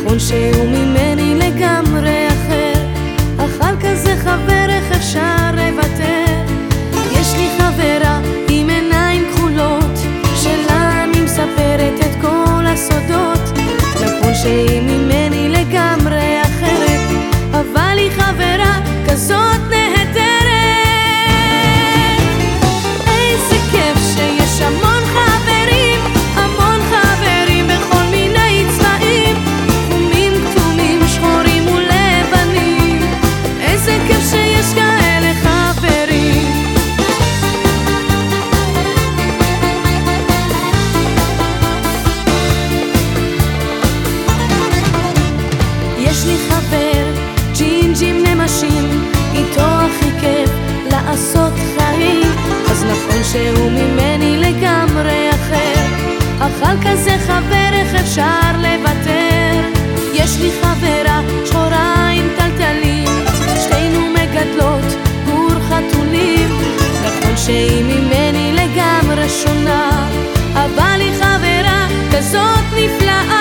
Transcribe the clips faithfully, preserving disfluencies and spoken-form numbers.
נכון שהוא ממני לגמרי אחר, אך על כזה חבר איך אפשר לוותר? יש לי חברה עם עיניים כחולות, שלה אני מספרת את כל הסודות. נכון שהיא ממני לגמרי אחרת, אבל היא חברה כזאת נהדרת. איזה כיף שיש המון חברים, המון חברים בכל מיני צבעים, חומים, כתומים, שחורים ולבנים. איזה כיף שיש כאלה חברים. יש לי חבר ג'ינג'ים נמשים, איתו הכי כיף לעשות חיים. אז נכון שהוא ממני לגמרי אחר, אך על כזה חבר איך אפשר לוותר? יש לי חברה שחורה עם טלטלים, שתינו מגדלות גור חתולים. נכון שהיא ממני לגמרי שונה, אבל היא חברה כזאת נפלאה.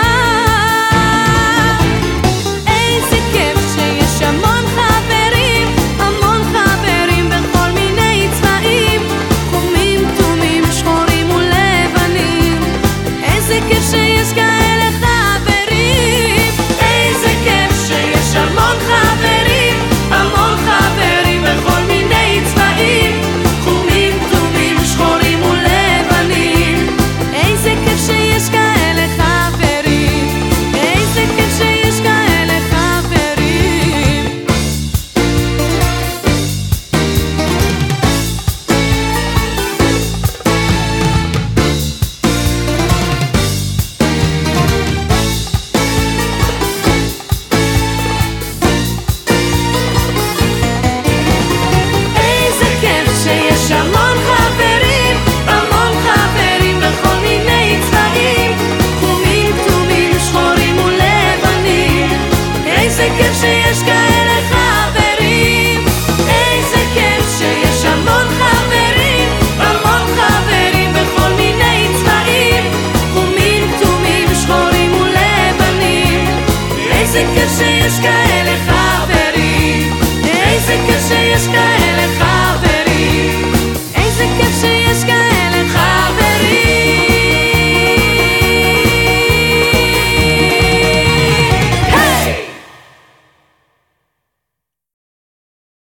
איזה כיף שיש כאלה חברים, איזה כיף שיש כאלה